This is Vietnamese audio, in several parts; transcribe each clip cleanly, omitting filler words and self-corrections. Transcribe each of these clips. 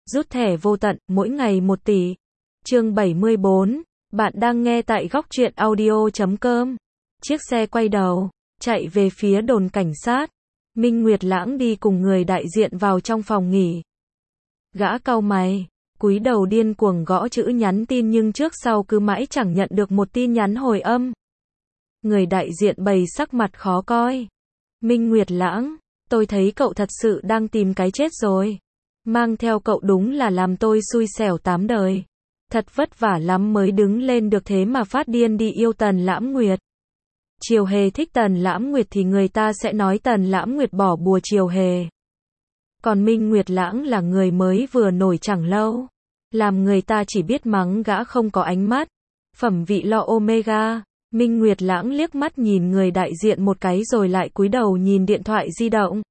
Rút thẻ vô tận, mỗi ngày 1 tỷ. Chương 74, bạn đang nghe tại góc truyện audio.com. Chiếc xe quay đầu, chạy về phía đồn cảnh sát. Minh Nguyệt Lãng đi cùng người đại diện vào trong phòng nghỉ. Gã cau mày, cúi đầu điên cuồng gõ chữ nhắn tin nhưng trước sau cứ mãi chẳng nhận được một tin nhắn hồi âm. Người đại diện bày sắc mặt khó coi. Minh Nguyệt Lãng, tôi thấy cậu thật sự đang tìm cái chết rồi. Mang theo cậu đúng là làm tôi xui xẻo 8 đời. Thật vất vả lắm mới đứng lên được thế mà phát điên đi yêu Tần Lãm Nguyệt. Triều Hề thích Tần Lãm Nguyệt thì người ta sẽ nói Tần Lãm Nguyệt bỏ bùa Triều Hề. Còn Minh Nguyệt Lãng là người mới vừa nổi chẳng lâu. Làm người ta chỉ biết mắng gã không có ánh mắt. Phẩm vị lo omega. Minh Nguyệt Lãng liếc mắt nhìn người đại diện một cái rồi lại cúi đầu nhìn điện thoại di động.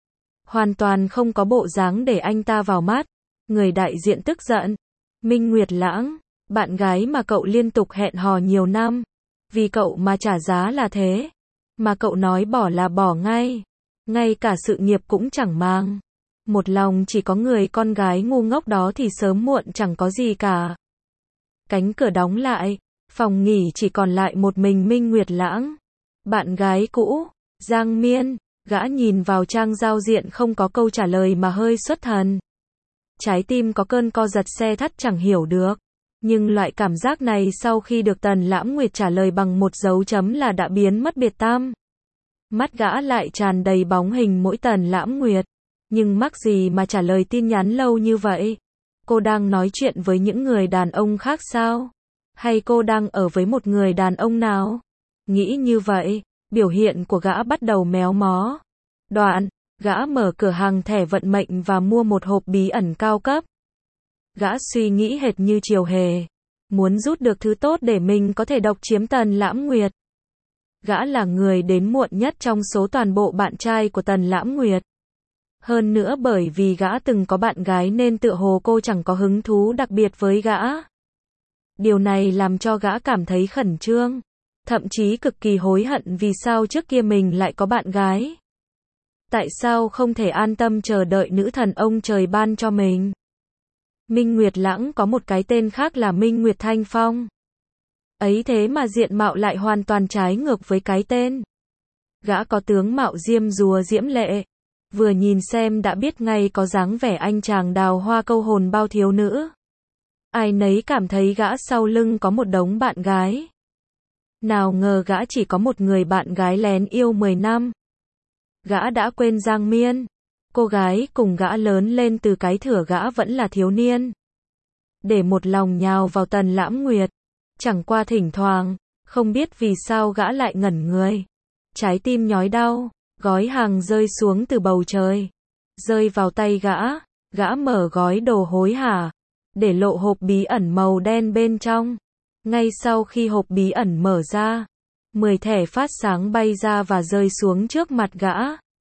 Hoàn toàn không có bộ dáng để anh ta vào mắt. Người đại diện tức giận. Minh Nguyệt Lãng, bạn gái mà cậu liên tục hẹn hò nhiều năm. Vì cậu mà trả giá là thế. Mà cậu nói bỏ là bỏ ngay. Ngay cả sự nghiệp cũng chẳng mang. Một lòng chỉ có người con gái ngu ngốc đó thì sớm muộn chẳng có gì cả. Cánh cửa đóng lại. Phòng nghỉ chỉ còn lại một mình Minh Nguyệt Lãng. Bạn gái cũ, Giang Miên, gã nhìn vào trang giao diện không có câu trả lời mà hơi xuất thần. Trái tim có cơn co giật xe thắt chẳng hiểu được. Nhưng loại cảm giác này sau khi được Tần Lãm Nguyệt trả lời bằng một dấu chấm là đã biến mất biệt tăm. Mắt gã lại tràn đầy bóng hình mỗi Tần Lãm Nguyệt. Nhưng mắc gì mà trả lời tin nhắn lâu như vậy? Cô đang nói chuyện với những người đàn ông khác sao? Hay cô đang ở với một người đàn ông nào? Nghĩ như vậy, biểu hiện của gã bắt đầu méo mó. Đoạn, gã mở cửa hàng thẻ vận mệnh và mua một hộp bí ẩn cao cấp. Gã suy nghĩ hệt như Triều Hề. Muốn rút được thứ tốt để mình có thể độc chiếm Tần Lãm Nguyệt. Gã là người đến muộn nhất trong số toàn bộ bạn trai của Tần Lãm Nguyệt. Hơn nữa bởi vì gã từng có bạn gái nên tựa hồ cô chẳng có hứng thú đặc biệt với gã. Điều này làm cho gã cảm thấy khẩn trương. Thậm chí cực kỳ hối hận vì sao trước kia mình lại có bạn gái. Tại sao không thể an tâm chờ đợi nữ thần ông trời ban cho mình? Minh Nguyệt Lãng có một cái tên khác là Minh Nguyệt Thanh Phong. Ấy thế mà diện mạo lại hoàn toàn trái ngược với cái tên. Gã có tướng mạo diêm dúa diễm lệ. Vừa nhìn xem đã biết ngay có dáng vẻ anh chàng đào hoa câu hồn bao thiếu nữ. Ai nấy cảm thấy gã sau lưng có một đống bạn gái. Nào ngờ gã chỉ có một người bạn gái lén yêu 10 năm. Gã đã quên Giang Miên. Cô gái cùng gã lớn lên từ cái thửa gã vẫn là thiếu niên. Để một lòng nhào vào Tần Lãm Nguyệt. Chẳng qua thỉnh thoảng, không biết vì sao gã lại ngẩn người. Trái tim nhói đau, gói hàng rơi xuống từ bầu trời. Rơi vào tay gã, gã mở gói đồ hối hả. Để lộ hộp bí ẩn màu đen bên trong. Ngay sau khi hộp bí ẩn mở ra, 10 thẻ phát sáng bay ra và rơi xuống trước mặt gã.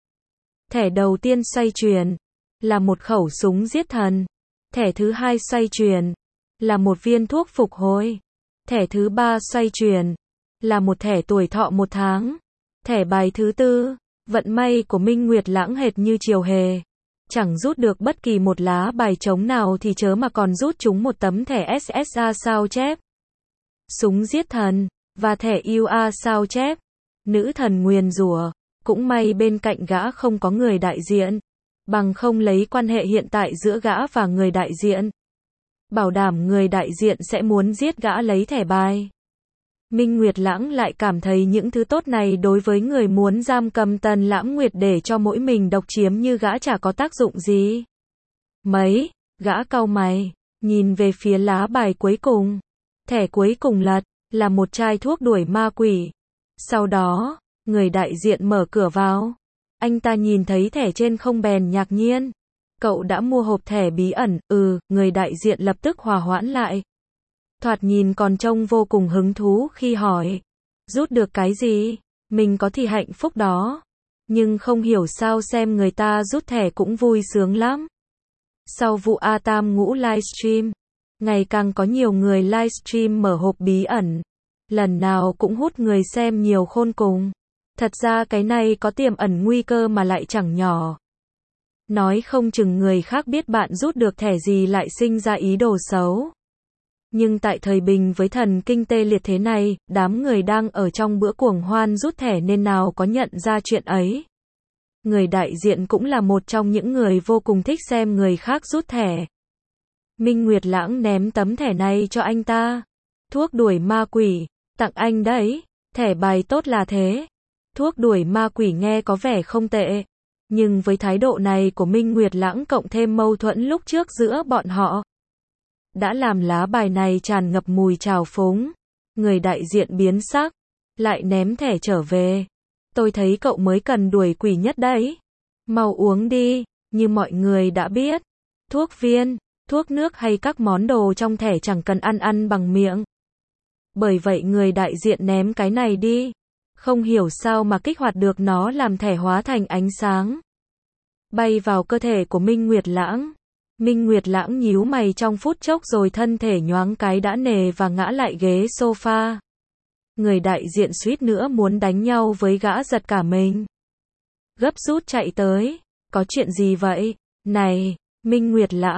Thẻ đầu tiên xoay chuyển, là một khẩu súng giết thần. Thẻ thứ hai xoay chuyển, là một viên thuốc phục hồi. Thẻ thứ ba xoay chuyển, là một thẻ tuổi thọ 1 tháng. Thẻ bài thứ tư, vận may của Minh Nguyệt Lãng hệt như Triều Hề. Chẳng rút được bất kỳ một lá bài trống nào thì chớ mà còn rút chúng một tấm thẻ SSA sao chép. Súng giết thần, và thẻ UA sao chép. Nữ thần nguyền rủa, cũng may bên cạnh gã không có người đại diện. Bằng không lấy quan hệ hiện tại giữa gã và người đại diện. Bảo đảm người đại diện sẽ muốn giết gã lấy thẻ bài. Minh Nguyệt Lãng lại cảm thấy những thứ tốt này đối với người muốn giam cầm Tần Lãm Nguyệt để cho mỗi mình độc chiếm như gã chả có tác dụng gì. Mấy, gã cau mày, nhìn về phía lá bài cuối cùng. Thẻ cuối cùng lật, là một chai thuốc đuổi ma quỷ. Sau đó, người đại diện mở cửa vào. Anh ta nhìn thấy thẻ trên không bèn ngạc nhiên. Cậu đã mua hộp thẻ bí ẩn, người đại diện lập tức hòa hoãn lại. Thoạt nhìn còn trông vô cùng hứng thú khi hỏi. Rút được cái gì? Mình có thì hạnh phúc đó. Nhưng không hiểu sao xem người ta rút thẻ cũng vui sướng lắm. Sau vụ A Tam Ngũ livestream, ngày càng có nhiều người livestream mở hộp bí ẩn. Lần nào cũng hút người xem nhiều khôn cùng. Thật ra cái này có tiềm ẩn nguy cơ mà lại chẳng nhỏ. Nói không chừng người khác biết bạn rút được thẻ gì lại sinh ra ý đồ xấu. Nhưng tại thời bình với thần kinh tê liệt thế này, đám người đang ở trong bữa cuồng hoan rút thẻ nên nào có nhận ra chuyện ấy. Người đại diện cũng là một trong những người vô cùng thích xem người khác rút thẻ. Minh Nguyệt Lãng ném tấm thẻ này cho anh ta. Thuốc đuổi ma quỷ, tặng anh đấy, thẻ bài tốt là thế. Thuốc đuổi ma quỷ nghe có vẻ không tệ. Nhưng với thái độ này của Minh Nguyệt Lãng cộng thêm mâu thuẫn lúc trước giữa bọn họ, đã làm lá bài này tràn ngập mùi trào phúng. Người đại diện biến sắc, lại ném thẻ trở về. Tôi thấy cậu mới cần đuổi quỷ nhất đấy. Mau uống đi, như mọi người đã biết. Thuốc viên, thuốc nước hay các món đồ trong thẻ chẳng cần ăn bằng miệng. Bởi vậy người đại diện ném cái này đi. Không hiểu sao mà kích hoạt được nó làm thẻ hóa thành ánh sáng. Bay vào cơ thể của Minh Nguyệt Lãng. Minh Nguyệt Lãng nhíu mày trong phút chốc rồi thân thể nhoáng cái đã nề và ngã lại ghế sofa. Người đại diện suýt nữa muốn đánh nhau với gã giật cả mình. Gấp rút chạy tới. Có chuyện gì vậy? Này, Minh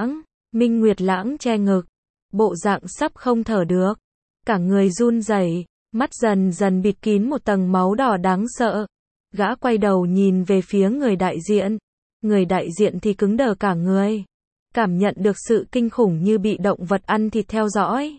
Nguyệt Lãng che ngực. Bộ dạng sắp không thở được. Cả người run rẩy, mắt dần dần bịt kín một tầng máu đỏ đáng sợ. Gã quay đầu nhìn về phía người đại diện. Người đại diện thì cứng đờ cả người. Cảm nhận được sự kinh khủng như bị động vật ăn thịt theo dõi.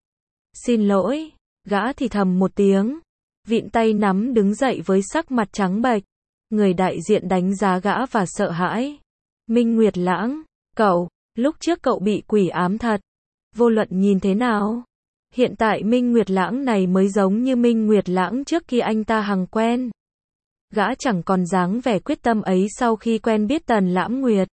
Xin lỗi, gã thì thầm một tiếng. Vịn tay nắm đứng dậy với sắc mặt trắng bệch. Người đại diện đánh giá gã và sợ hãi. Minh Nguyệt Lãng, cậu, lúc trước cậu bị quỷ ám thật. Vô luận nhìn thế nào? Hiện tại Minh Nguyệt Lãng này mới giống như Minh Nguyệt Lãng trước khi anh ta hằng quen. Gã chẳng còn dáng vẻ quyết tâm ấy sau khi quen biết Tần Lãm Nguyệt.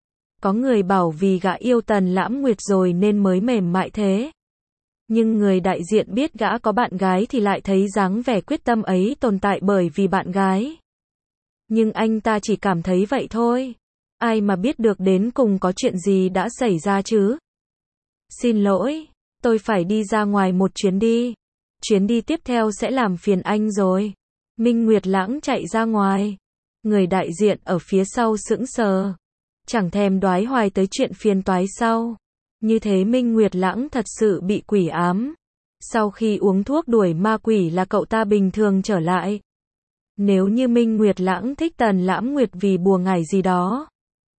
Có người bảo vì gã yêu Tần Lãm Nguyệt rồi nên mới mềm mại thế. Nhưng người đại diện biết gã có bạn gái thì lại thấy dáng vẻ quyết tâm ấy tồn tại bởi vì bạn gái. Nhưng anh ta chỉ cảm thấy vậy thôi. Ai mà biết được đến cùng có chuyện gì đã xảy ra chứ? Xin lỗi, tôi phải đi ra ngoài một chuyến đi. Chuyến đi tiếp theo sẽ làm phiền anh rồi. Minh Nguyệt Lãng chạy ra ngoài. Người đại diện ở phía sau sững sờ. Chẳng thèm đoái hoài tới chuyện phiền toái sau. Như thế Minh Nguyệt Lãng thật sự bị quỷ ám. Sau khi uống thuốc đuổi ma quỷ là cậu ta bình thường trở lại. Nếu như Minh Nguyệt Lãng thích Tần Lãm Nguyệt vì bùa ngải gì đó.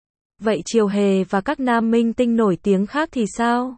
Vậy Triều Hề và các nam minh tinh nổi tiếng khác thì sao?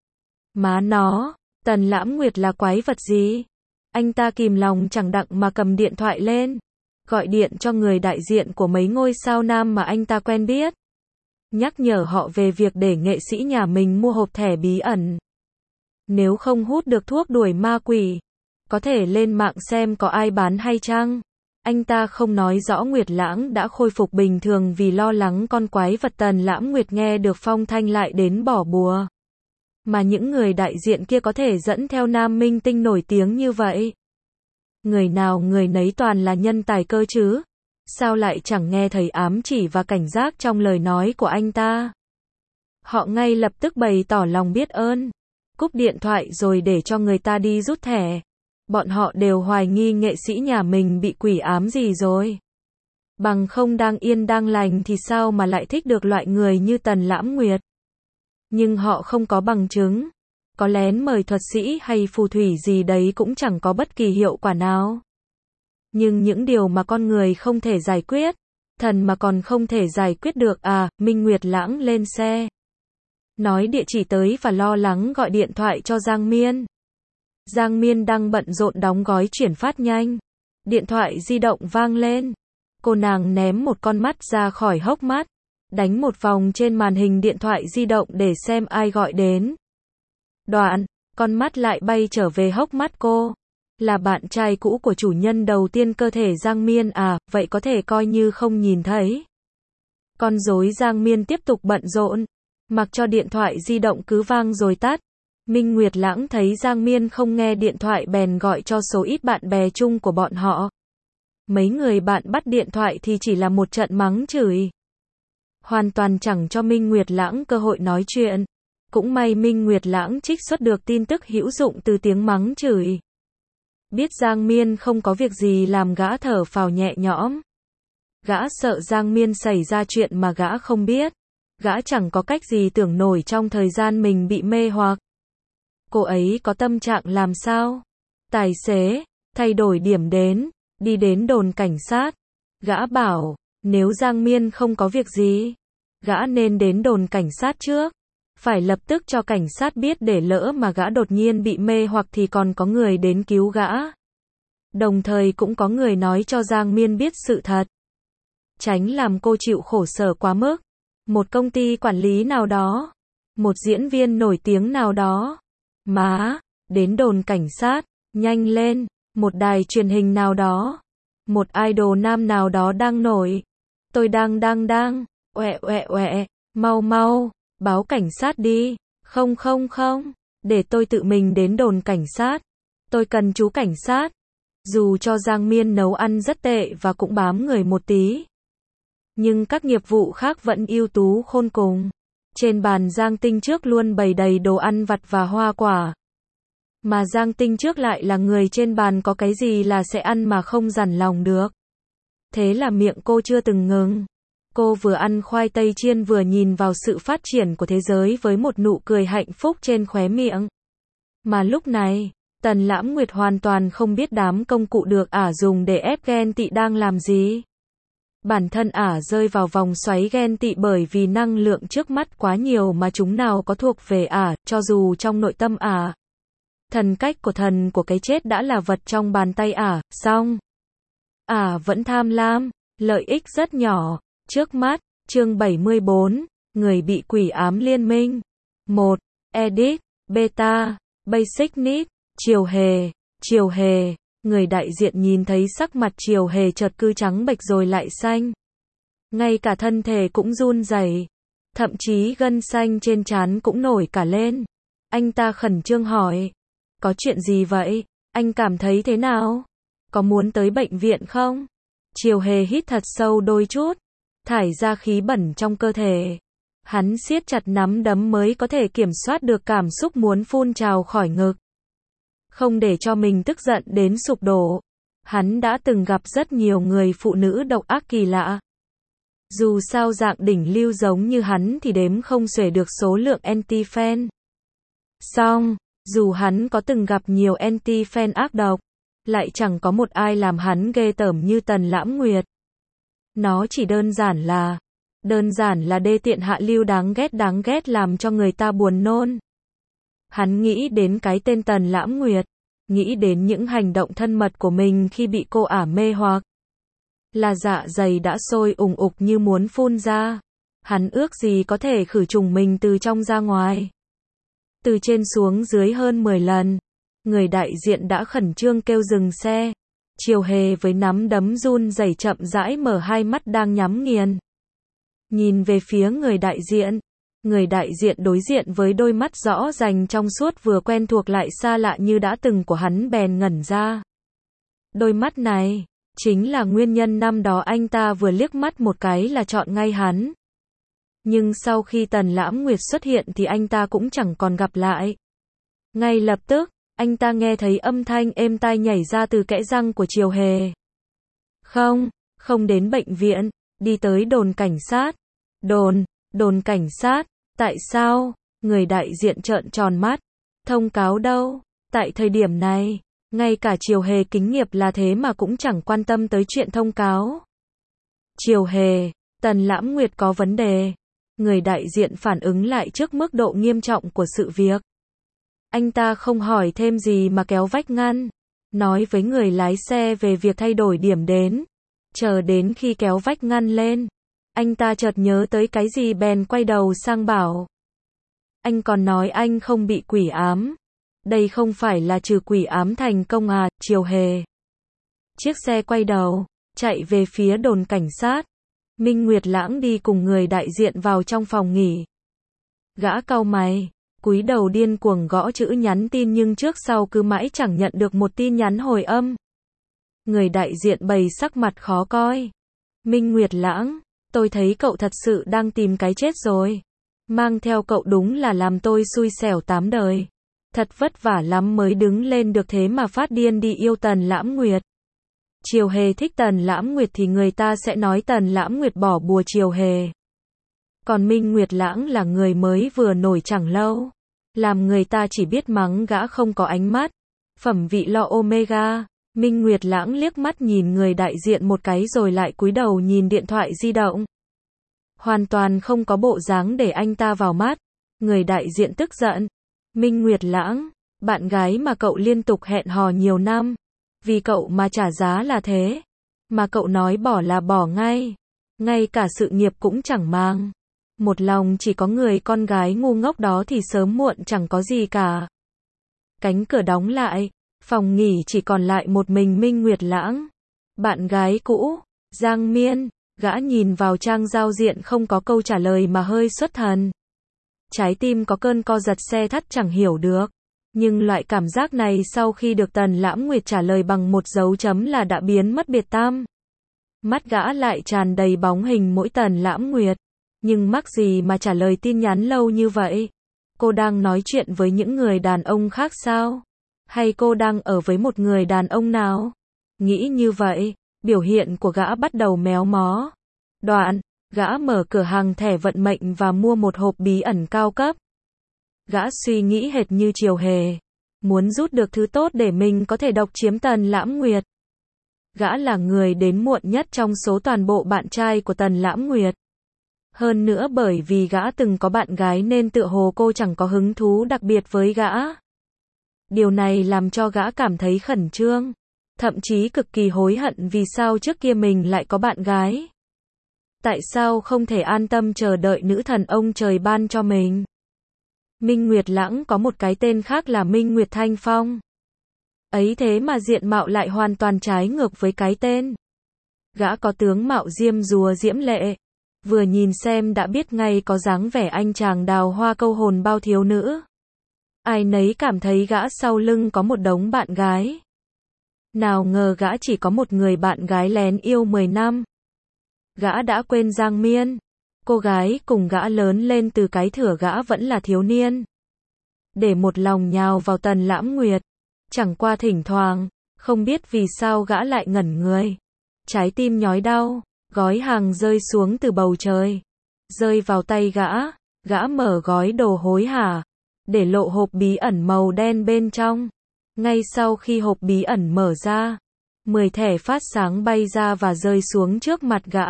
Má nó, Tần Lãm Nguyệt là quái vật gì? Anh ta kìm lòng chẳng đặng mà cầm điện thoại lên. Gọi điện cho người đại diện của mấy ngôi sao nam mà anh ta quen biết. Nhắc nhở họ về việc để nghệ sĩ nhà mình mua hộp thẻ bí ẩn. Nếu không hút được thuốc đuổi ma quỷ, có thể lên mạng xem có ai bán hay chăng? Anh ta không nói rõ Nguyệt Lãng đã khôi phục bình thường vì lo lắng con quái vật Tần Lãm Nguyệt nghe được phong thanh lại đến bỏ bùa. Mà những người đại diện kia có thể dẫn theo nam minh tinh nổi tiếng như vậy. Người nào người nấy toàn là nhân tài cơ chứ. Sao lại chẳng nghe thấy ám chỉ và cảnh giác trong lời nói của anh ta? Họ ngay lập tức bày tỏ lòng biết ơn. Cúp điện thoại rồi để cho người ta đi rút thẻ. Bọn họ đều hoài nghi nghệ sĩ nhà mình bị quỷ ám gì rồi. Bằng không đang yên đang lành thì sao mà lại thích được loại người như Tần Lãm Nguyệt. Nhưng họ không có bằng chứng. Có lén mời thuật sĩ hay phù thủy gì đấy cũng chẳng có bất kỳ hiệu quả nào. Nhưng những điều mà con người không thể giải quyết, thần mà còn không thể giải quyết được à? Minh Nguyệt Lãng lên xe. Nói địa chỉ tới và lo lắng gọi điện thoại cho Giang Miên. Giang Miên đang bận rộn đóng gói chuyển phát nhanh. Điện thoại di động vang lên. Cô nàng ném một con mắt ra khỏi hốc mắt. Đánh một vòng trên màn hình điện thoại di động để xem ai gọi đến. Đoạn, con mắt lại bay trở về hốc mắt cô. Là bạn trai cũ của chủ nhân đầu tiên cơ thể Giang Miên à, vậy có thể coi như không nhìn thấy. Con rối Giang Miên tiếp tục bận rộn. Mặc cho điện thoại di động cứ vang rồi tắt. Minh Nguyệt Lãng thấy Giang Miên không nghe điện thoại bèn gọi cho số ít bạn bè chung của bọn họ. Mấy người bạn bắt điện thoại thì chỉ là một trận mắng chửi. Hoàn toàn chẳng cho Minh Nguyệt Lãng cơ hội nói chuyện. Cũng may Minh Nguyệt Lãng trích xuất được tin tức hữu dụng từ tiếng mắng chửi. Biết Giang Miên không có việc gì làm gã thở phào nhẹ nhõm. Gã sợ Giang Miên xảy ra chuyện mà gã không biết. Gã chẳng có cách gì tưởng nổi trong thời gian mình bị mê hoặc. Cô ấy có tâm trạng làm sao? Tài xế, thay đổi điểm đến, đi đến đồn cảnh sát. Gã bảo, nếu Giang Miên không có việc gì, gã nên đến đồn cảnh sát trước. Phải lập tức cho cảnh sát biết để lỡ mà gã đột nhiên bị mê hoặc thì còn có người đến cứu gã. Đồng thời cũng có người nói cho Giang Miên biết sự thật. Tránh làm cô chịu khổ sở quá mức. Một công ty quản lý nào đó. Một diễn viên nổi tiếng nào đó. Má, đến đồn cảnh sát, nhanh lên. Một đài truyền hình nào đó. Một idol nam nào đó đang nổi. Tôi đang, mau, báo cảnh sát đi. Không, để tôi tự mình đến đồn cảnh sát. Tôi cần chú cảnh sát. Dù cho Giang Miên nấu ăn rất tệ và cũng bám người một tí, nhưng các nghiệp vụ khác vẫn ưu tú khôn cùng. Trên bàn Giang Tinh Trước luôn bày đầy đồ ăn vặt và hoa quả. Mà Giang Tinh Trước lại là người trên bàn có cái gì là sẽ ăn mà không dằn lòng được. Thế là miệng cô chưa từng ngừng. Cô vừa ăn khoai tây chiên vừa nhìn vào sự phát triển của thế giới với một nụ cười hạnh phúc trên khóe miệng. Mà lúc này, Tần Lãm Nguyệt hoàn toàn không biết đám công cụ được ả dùng để ép ghen tị đang làm gì. Bản thân ả rơi vào vòng xoáy ghen tị bởi vì năng lượng trước mắt quá nhiều mà chúng nào có thuộc về ả, cho dù trong nội tâm ả. Thần cách của thần của cái chết đã là vật trong bàn tay ả, song ả vẫn tham lam, lợi ích rất nhỏ. Trước mắt, chương 74, người bị quỷ ám liên minh. 1. Edit, Beta, Basic Need, Triều Hề, người đại diện nhìn thấy sắc mặt Triều Hề chợt cứ trắng bệch rồi lại xanh. Ngay cả thân thể cũng run rẩy, thậm chí gân xanh trên trán cũng nổi cả lên. Anh ta khẩn trương hỏi, có chuyện gì vậy? Anh cảm thấy thế nào? Có muốn tới bệnh viện không? Triều Hề hít thật sâu đôi chút, thải ra khí bẩn trong cơ thể. Hắn siết chặt nắm đấm mới có thể kiểm soát được cảm xúc muốn phun trào khỏi ngực. Không để cho mình tức giận đến sụp đổ. Hắn đã từng gặp rất nhiều người phụ nữ độc ác kỳ lạ. Dù sao dạng đỉnh lưu giống như hắn thì đếm không xuể được số lượng anti-fan. Song, dù hắn có từng gặp nhiều anti-fan ác độc, lại chẳng có một ai làm hắn ghê tởm như Tần Lãm Nguyệt. Nó chỉ đơn giản là đê tiện hạ lưu đáng ghét làm cho người ta buồn nôn. Hắn nghĩ đến cái tên Tần Lãm Nguyệt, nghĩ đến những hành động thân mật của mình khi bị cô ả mê hoặc. Là dạ dày đã sôi ùng ục như muốn phun ra. Hắn ước gì có thể khử trùng mình từ trong ra ngoài. Từ trên xuống dưới hơn 10 lần, người đại diện đã khẩn trương kêu dừng xe. Triều Hề với nắm đấm run rẩy chậm rãi mở hai mắt đang nhắm nghiền. Nhìn về phía người đại diện. Người đại diện đối diện với đôi mắt rõ ràng trong suốt vừa quen thuộc lại xa lạ như đã từng của hắn bèn ngẩn ra. Đôi mắt này, chính là nguyên nhân năm đó anh ta vừa liếc mắt một cái là chọn ngay hắn. Nhưng sau khi Tần Lãm Nguyệt xuất hiện thì anh ta cũng chẳng còn gặp lại. Ngay lập tức, anh ta nghe thấy âm thanh êm tai nhảy ra từ kẽ răng của Triều Hề. Không đến bệnh viện, đi tới đồn cảnh sát. Đồn cảnh sát, tại sao? Người đại diện trợn tròn mắt. Thông cáo đâu? Tại thời điểm này, ngay cả Triều Hề kính nghiệp là thế mà cũng chẳng quan tâm tới chuyện thông cáo. Triều Hề, Tần Lãm Nguyệt có vấn đề. Người đại diện phản ứng lại trước mức độ nghiêm trọng của sự việc. Anh ta không hỏi thêm gì mà kéo vách ngăn, nói với người lái xe về việc thay đổi điểm đến. Chờ đến khi kéo vách ngăn lên, anh ta chợt nhớ tới cái gì bèn quay đầu sang bảo. Anh còn nói anh không bị quỷ ám. Đây không phải là trừ quỷ ám thành công à, Triều Hề. Chiếc xe quay đầu, chạy về phía đồn cảnh sát. Minh Nguyệt Lãng đi cùng người đại diện vào trong phòng nghỉ. Gã cau mày, cúi đầu điên cuồng gõ chữ nhắn tin nhưng trước sau cứ mãi chẳng nhận được một tin nhắn hồi âm. Người đại diện bày sắc mặt khó coi. Minh Nguyệt Lãng, tôi thấy cậu thật sự đang tìm cái chết rồi. Mang theo cậu đúng là làm tôi xui xẻo 8 đời. Thật vất vả lắm mới đứng lên được thế mà phát điên đi yêu Tần Lãm Nguyệt. Triều Hề thích Tần Lãm Nguyệt thì người ta sẽ nói Tần Lãm Nguyệt bỏ bùa Triều Hề. Còn Minh Nguyệt Lãng là người mới vừa nổi chẳng lâu, làm người ta chỉ biết mắng gã không có ánh mắt. Phẩm vị lo omega. Minh Nguyệt Lãng liếc mắt nhìn người đại diện một cái rồi lại cúi đầu nhìn điện thoại di động. Hoàn toàn không có bộ dáng để anh ta vào mắt. Người đại diện tức giận. Minh Nguyệt Lãng, bạn gái mà cậu liên tục hẹn hò nhiều năm, vì cậu mà trả giá là thế. Mà cậu nói bỏ là bỏ ngay. Ngay cả sự nghiệp cũng chẳng mang. Một lòng chỉ có người con gái ngu ngốc đó thì sớm muộn chẳng có gì cả. Cánh cửa đóng lại, phòng nghỉ chỉ còn lại một mình Minh Nguyệt Lãng. Bạn gái cũ, Giang Miên, gã nhìn vào trang giao diện không có câu trả lời mà hơi xuất thần. Trái tim có cơn co giật xe thắt chẳng hiểu được. Nhưng loại cảm giác này sau khi được Tần Lãm Nguyệt trả lời bằng một dấu chấm là đã biến mất biệt tăm. Mắt gã lại tràn đầy bóng hình mỗi Tần Lãm Nguyệt. Nhưng mắc gì mà trả lời tin nhắn lâu như vậy? Cô đang nói chuyện với những người đàn ông khác sao? Hay cô đang ở với một người đàn ông nào? Nghĩ như vậy, biểu hiện của gã bắt đầu méo mó. Đoạn, gã mở cửa hàng thẻ vận mệnh và mua một hộp bí ẩn cao cấp. Gã suy nghĩ hệt như Triều Hề, muốn rút được thứ tốt để mình có thể độc chiếm Tần Lãm Nguyệt. Gã là người đến muộn nhất trong số toàn bộ bạn trai của Tần Lãm Nguyệt. Hơn nữa bởi vì gã từng có bạn gái nên tựa hồ cô chẳng có hứng thú đặc biệt với gã. Điều này làm cho gã cảm thấy khẩn trương, thậm chí cực kỳ hối hận vì sao trước kia mình lại có bạn gái. Tại sao không thể an tâm chờ đợi nữ thần ông trời ban cho mình? Minh Nguyệt Lãng có một cái tên khác là Minh Nguyệt Thanh Phong. Ấy thế mà diện mạo lại hoàn toàn trái ngược với cái tên. Gã có tướng mạo diêm dúa diễm lệ. Vừa nhìn xem đã biết ngay có dáng vẻ anh chàng đào hoa câu hồn bao thiếu nữ. Ai nấy cảm thấy gã sau lưng có một đống bạn gái. Nào ngờ gã chỉ có một người bạn gái lén yêu 10 năm. Gã đã quên Giang Miên. Cô gái cùng gã lớn lên từ cái thửa gã vẫn là thiếu niên. Để một lòng nhào vào Tần Lãm Nguyệt. Chẳng qua thỉnh thoảng, không biết vì sao gã lại ngẩn người. Trái tim nhói đau, gói hàng rơi xuống từ bầu trời. Rơi vào tay gã, gã mở gói đồ hối hả. Để lộ hộp bí ẩn màu đen bên trong. Ngay sau khi hộp bí ẩn mở ra, 10 thẻ phát sáng bay ra và rơi xuống trước mặt gã.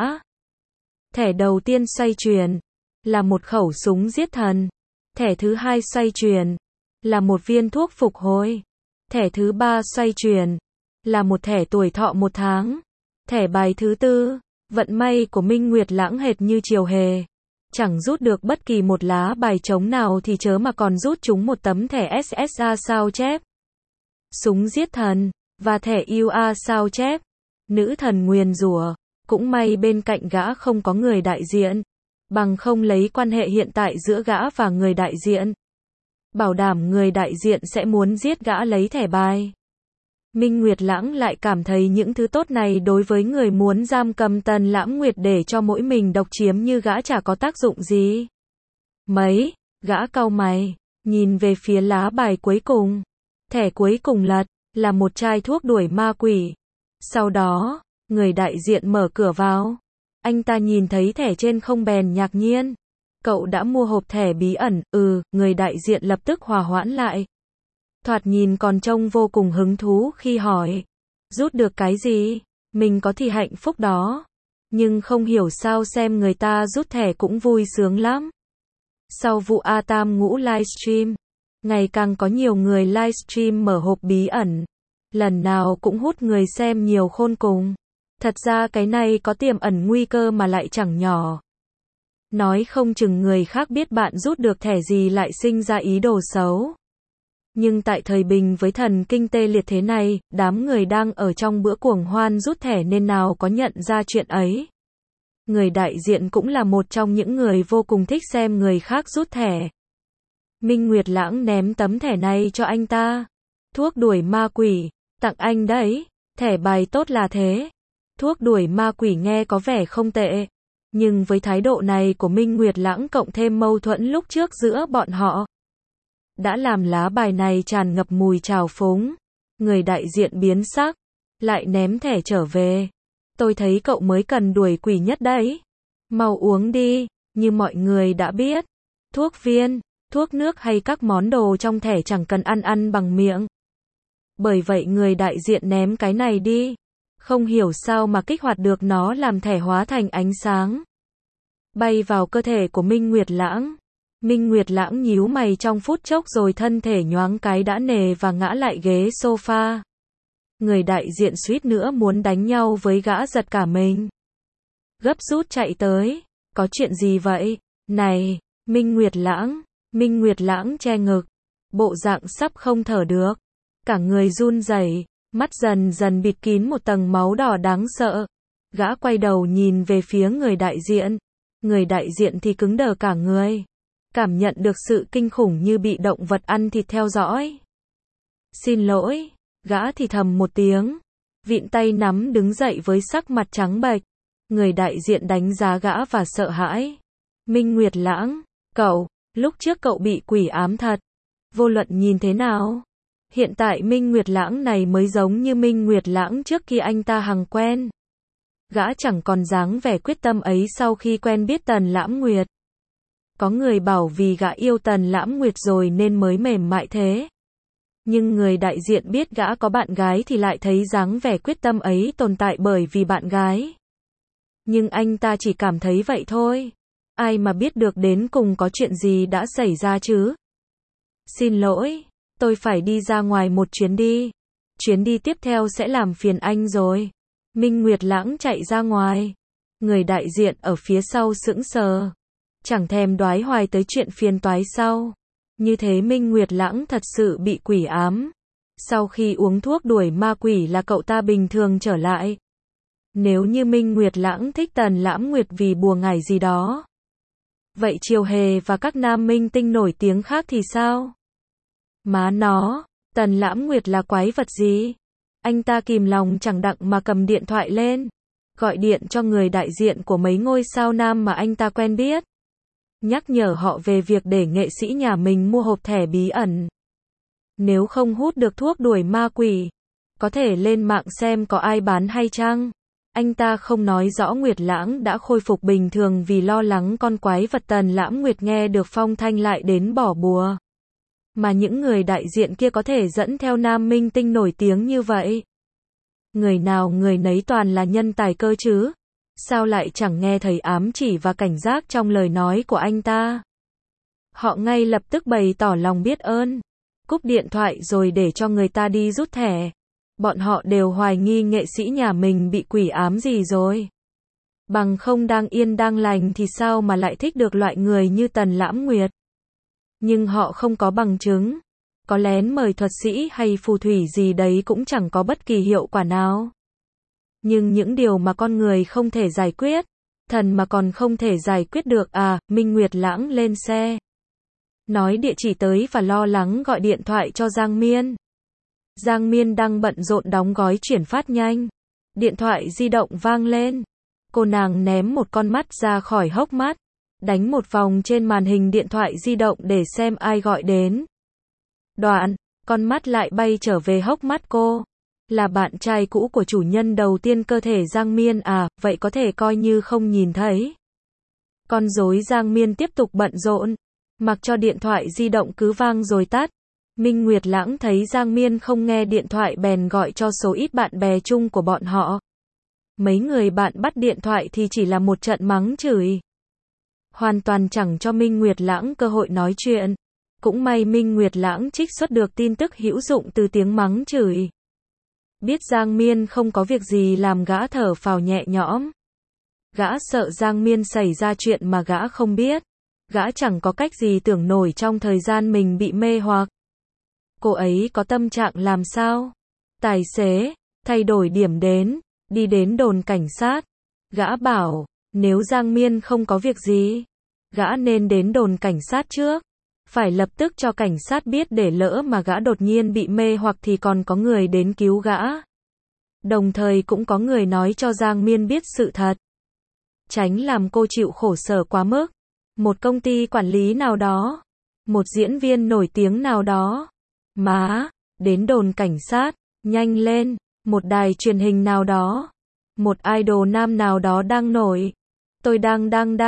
Thẻ đầu tiên xoay chuyển, là một khẩu súng giết thần. Thẻ thứ hai xoay chuyển, là một viên thuốc phục hồi. Thẻ thứ ba xoay chuyển, là một thẻ tuổi thọ 1 tháng. Thẻ bài thứ tư, vận may của Minh Nguyệt Lãng hệt như Triều Hề. Chẳng rút được bất kỳ một lá bài trống nào thì chớ mà còn rút chúng một tấm thẻ SSA sao chép. Súng giết thần, và thẻ UA sao chép. Nữ thần nguyền rủa, cũng may bên cạnh gã không có người đại diện. Bằng không lấy quan hệ hiện tại giữa gã và người đại diện. Bảo đảm người đại diện sẽ muốn giết gã lấy thẻ bài. Minh Nguyệt Lãng lại cảm thấy những thứ tốt này đối với người muốn giam cầm Tần Lãm Nguyệt để cho mỗi mình độc chiếm như gã chả có tác dụng gì. Mấy, gã cau mày, nhìn về phía lá bài cuối cùng. Thẻ cuối cùng lật, là một chai thuốc đuổi ma quỷ. Sau đó, người đại diện mở cửa vào. Anh ta nhìn thấy thẻ trên không bèn ngạc nhiên. Cậu đã mua hộp thẻ bí ẩn, người đại diện lập tức hòa hoãn lại. Thoạt nhìn còn trông vô cùng hứng thú khi hỏi. Rút được cái gì? Mình có thì hạnh phúc đó. Nhưng không hiểu sao xem người ta rút thẻ cũng vui sướng lắm. Sau vụ A Tam Ngũ livestream, ngày càng có nhiều người livestream mở hộp bí ẩn. Lần nào cũng hút người xem nhiều khôn cùng. Thật ra cái này có tiềm ẩn nguy cơ mà lại chẳng nhỏ. Nói không chừng người khác biết bạn rút được thẻ gì lại sinh ra ý đồ xấu. Nhưng tại thời bình với thần kinh tê liệt thế này, đám người đang ở trong bữa cuồng hoan rút thẻ nên nào có nhận ra chuyện ấy. Người đại diện cũng là một trong những người vô cùng thích xem người khác rút thẻ. Minh Nguyệt Lãng ném tấm thẻ này cho anh ta. Thuốc đuổi ma quỷ, tặng anh đấy, thẻ bài tốt là thế. Thuốc đuổi ma quỷ nghe có vẻ không tệ. Nhưng với thái độ này của Minh Nguyệt Lãng cộng thêm mâu thuẫn lúc trước giữa bọn họ, đã làm lá bài này tràn ngập mùi trào phúng. Người đại diện biến sắc, lại ném thẻ trở về. Tôi thấy cậu mới cần đuổi quỷ nhất đấy. Mau uống đi, như mọi người đã biết. Thuốc viên, thuốc nước hay các món đồ trong thẻ chẳng cần ăn bằng miệng. Bởi vậy người đại diện ném cái này đi. Không hiểu sao mà kích hoạt được nó làm thẻ hóa thành ánh sáng. Bay vào cơ thể của Minh Nguyệt Lãng. Minh Nguyệt Lãng nhíu mày trong phút chốc rồi thân thể nhoáng cái đã nề và ngã lại ghế sofa. Người đại diện suýt nữa muốn đánh nhau với gã, giật cả mình. Gấp rút chạy tới. Có chuyện gì vậy? Này, Minh Nguyệt Lãng che ngực. Bộ dạng sắp không thở được. Cả người run rẩy, mắt dần dần bịt kín một tầng máu đỏ đáng sợ. Gã quay đầu nhìn về phía người đại diện. Người đại diện thì cứng đờ cả người. Cảm nhận được sự kinh khủng như bị động vật ăn thịt theo dõi. Xin lỗi, gã thì thầm một tiếng. Vịn tay nắm đứng dậy với sắc mặt trắng bệch. Người đại diện đánh giá gã và sợ hãi. Minh Nguyệt Lãng, cậu, lúc trước cậu bị quỷ ám thật. Vô luận nhìn thế nào? Hiện tại Minh Nguyệt Lãng này mới giống như Minh Nguyệt Lãng trước khi anh ta hằng quen. Gã chẳng còn dáng vẻ quyết tâm ấy sau khi quen biết Tần Lãm Nguyệt. Có người bảo vì gã yêu Tần Lãm Nguyệt rồi nên mới mềm mại thế. Nhưng người đại diện biết gã có bạn gái thì lại thấy dáng vẻ quyết tâm ấy tồn tại bởi vì bạn gái. Nhưng anh ta chỉ cảm thấy vậy thôi. Ai mà biết được đến cùng có chuyện gì đã xảy ra chứ? Xin lỗi, tôi phải đi ra ngoài một chuyến đi. Chuyến đi tiếp theo sẽ làm phiền anh rồi. Minh Nguyệt Lãng chạy ra ngoài. Người đại diện ở phía sau sững sờ. Chẳng thèm đoái hoài tới chuyện phiền toái sau. Như thế Minh Nguyệt Lãng thật sự bị quỷ ám. Sau khi uống thuốc đuổi ma quỷ là cậu ta bình thường trở lại. Nếu như Minh Nguyệt Lãng thích Tần Lãm Nguyệt vì bùa ngải gì đó. Vậy Triều Hề và các nam minh tinh nổi tiếng khác thì sao? Má nó, Tần Lãm Nguyệt là quái vật gì? Anh ta kìm lòng chẳng đặng mà cầm điện thoại lên. Gọi điện cho người đại diện của mấy ngôi sao nam mà anh ta quen biết. Nhắc nhở họ về việc để nghệ sĩ nhà mình mua hộp thẻ bí ẩn. Nếu không hút được thuốc đuổi ma quỷ, có thể lên mạng xem có ai bán hay chăng? Anh ta không nói rõ Nguyệt Lãng đã khôi phục bình thường vì lo lắng con quái vật Tần Lãm Nguyệt nghe được phong thanh lại đến bỏ bùa. Mà những người đại diện kia có thể dẫn theo nam minh tinh nổi tiếng như vậy. Người nào người nấy toàn là nhân tài cơ chứ. Sao lại chẳng nghe thấy ám chỉ và cảnh giác trong lời nói của anh ta? Họ ngay lập tức bày tỏ lòng biết ơn. Cúp điện thoại rồi để cho người ta đi rút thẻ. Bọn họ đều hoài nghi nghệ sĩ nhà mình bị quỷ ám gì rồi. Bằng không đang yên đang lành thì sao mà lại thích được loại người như Tần Lãm Nguyệt. Nhưng họ không có bằng chứng. Có lén mời thuật sĩ hay phù thủy gì đấy cũng chẳng có bất kỳ hiệu quả nào. Nhưng những điều mà con người không thể giải quyết, thần mà còn không thể giải quyết được à? Minh Nguyệt Lãng lên xe. Nói địa chỉ tới và lo lắng gọi điện thoại cho Giang Miên. Giang Miên đang bận rộn đóng gói chuyển phát nhanh. Điện thoại di động vang lên. Cô nàng ném một con mắt ra khỏi hốc mắt. Đánh một vòng trên màn hình điện thoại di động để xem ai gọi đến. Đoạn, con mắt lại bay trở về hốc mắt cô. Là bạn trai cũ của chủ nhân đầu tiên cơ thể Giang Miên à, vậy có thể coi như không nhìn thấy. Con rối Giang Miên tiếp tục bận rộn. Mặc cho điện thoại di động cứ vang rồi tắt. Minh Nguyệt Lãng thấy Giang Miên không nghe điện thoại bèn gọi cho số ít bạn bè chung của bọn họ. Mấy người bạn bắt điện thoại thì chỉ là một trận mắng chửi. Hoàn toàn chẳng cho Minh Nguyệt Lãng cơ hội nói chuyện. Cũng may Minh Nguyệt Lãng trích xuất được tin tức hữu dụng từ tiếng mắng chửi. Biết Giang Miên không có việc gì làm gã thở phào nhẹ nhõm. Gã sợ Giang Miên xảy ra chuyện mà gã không biết. Gã chẳng có cách gì tưởng nổi trong thời gian mình bị mê hoặc. Cô ấy có tâm trạng làm sao? Tài xế, thay đổi điểm đến, đi đến đồn cảnh sát. Gã bảo, nếu Giang Miên không có việc gì, gã nên đến đồn cảnh sát trước. Phải lập tức cho cảnh sát biết để lỡ mà gã đột nhiên bị mê hoặc thì còn có người đến cứu gã. Đồng thời cũng có người nói cho Giang Miên biết sự thật. Tránh làm cô chịu khổ sở quá mức. Một công ty quản lý nào đó. Một diễn viên nổi tiếng nào đó. Má, đến đồn cảnh sát, nhanh lên. một đài truyền hình nào đó, một idol nam nào đó đang nổi. Tôi đang,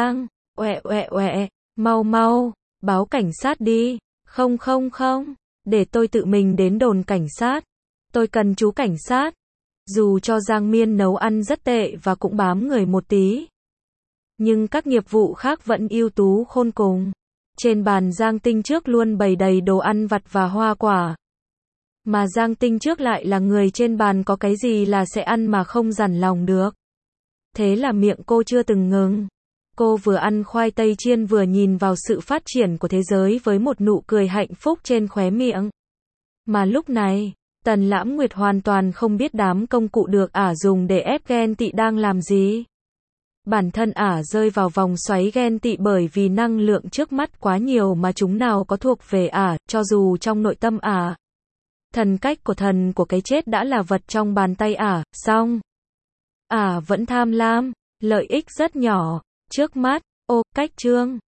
mau mau, báo cảnh sát đi. Không, để tôi tự mình đến đồn cảnh sát. Tôi cần chú cảnh sát. Dù cho Giang Miên nấu ăn rất tệ và cũng bám người một tí, nhưng các nghiệp vụ khác vẫn ưu tú khôn cùng. Trên bàn Giang Tinh Trước luôn bày đầy đồ ăn vặt và hoa quả. Mà Giang Tinh Trước lại là người trên bàn có cái gì là sẽ ăn mà không dằn lòng được. Thế là miệng cô chưa từng ngừng. Cô vừa ăn khoai tây chiên vừa nhìn vào sự phát triển của thế giới với một nụ cười hạnh phúc trên khóe miệng. Mà lúc này, Tần Lãm Nguyệt hoàn toàn không biết đám công cụ được ả dùng để ép ghen tị đang làm gì. Bản thân ả rơi vào vòng xoáy ghen tị bởi vì năng lượng trước mắt quá nhiều mà chúng nào có thuộc về ả, cho dù trong nội tâm ả. Thần cách của thần của cái chết đã là vật trong bàn tay ả, song ả vẫn tham lam, lợi ích rất nhỏ, trước mắt, cách trương.